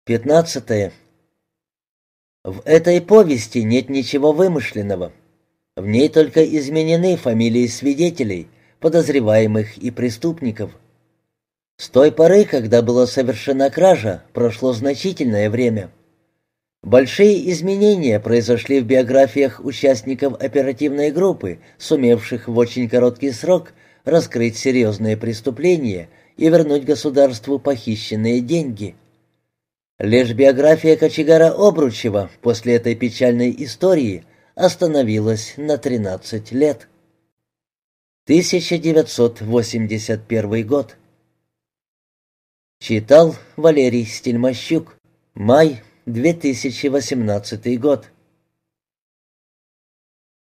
15. В этой повести нет ничего вымышленного. В ней только изменены фамилии свидетелей, подозреваемых и преступников. С той поры, когда была совершена кража, прошло значительное время. Большие изменения произошли в биографиях участников оперативной группы, сумевших в очень короткий срок раскрыть серьезные преступления и вернуть государству похищенные деньги. Лишь биография кочегара Обручева после этой печальной истории остановилась на 13 лет. 1981 год. Читал Валерий Стельмощук. Май 2018 год.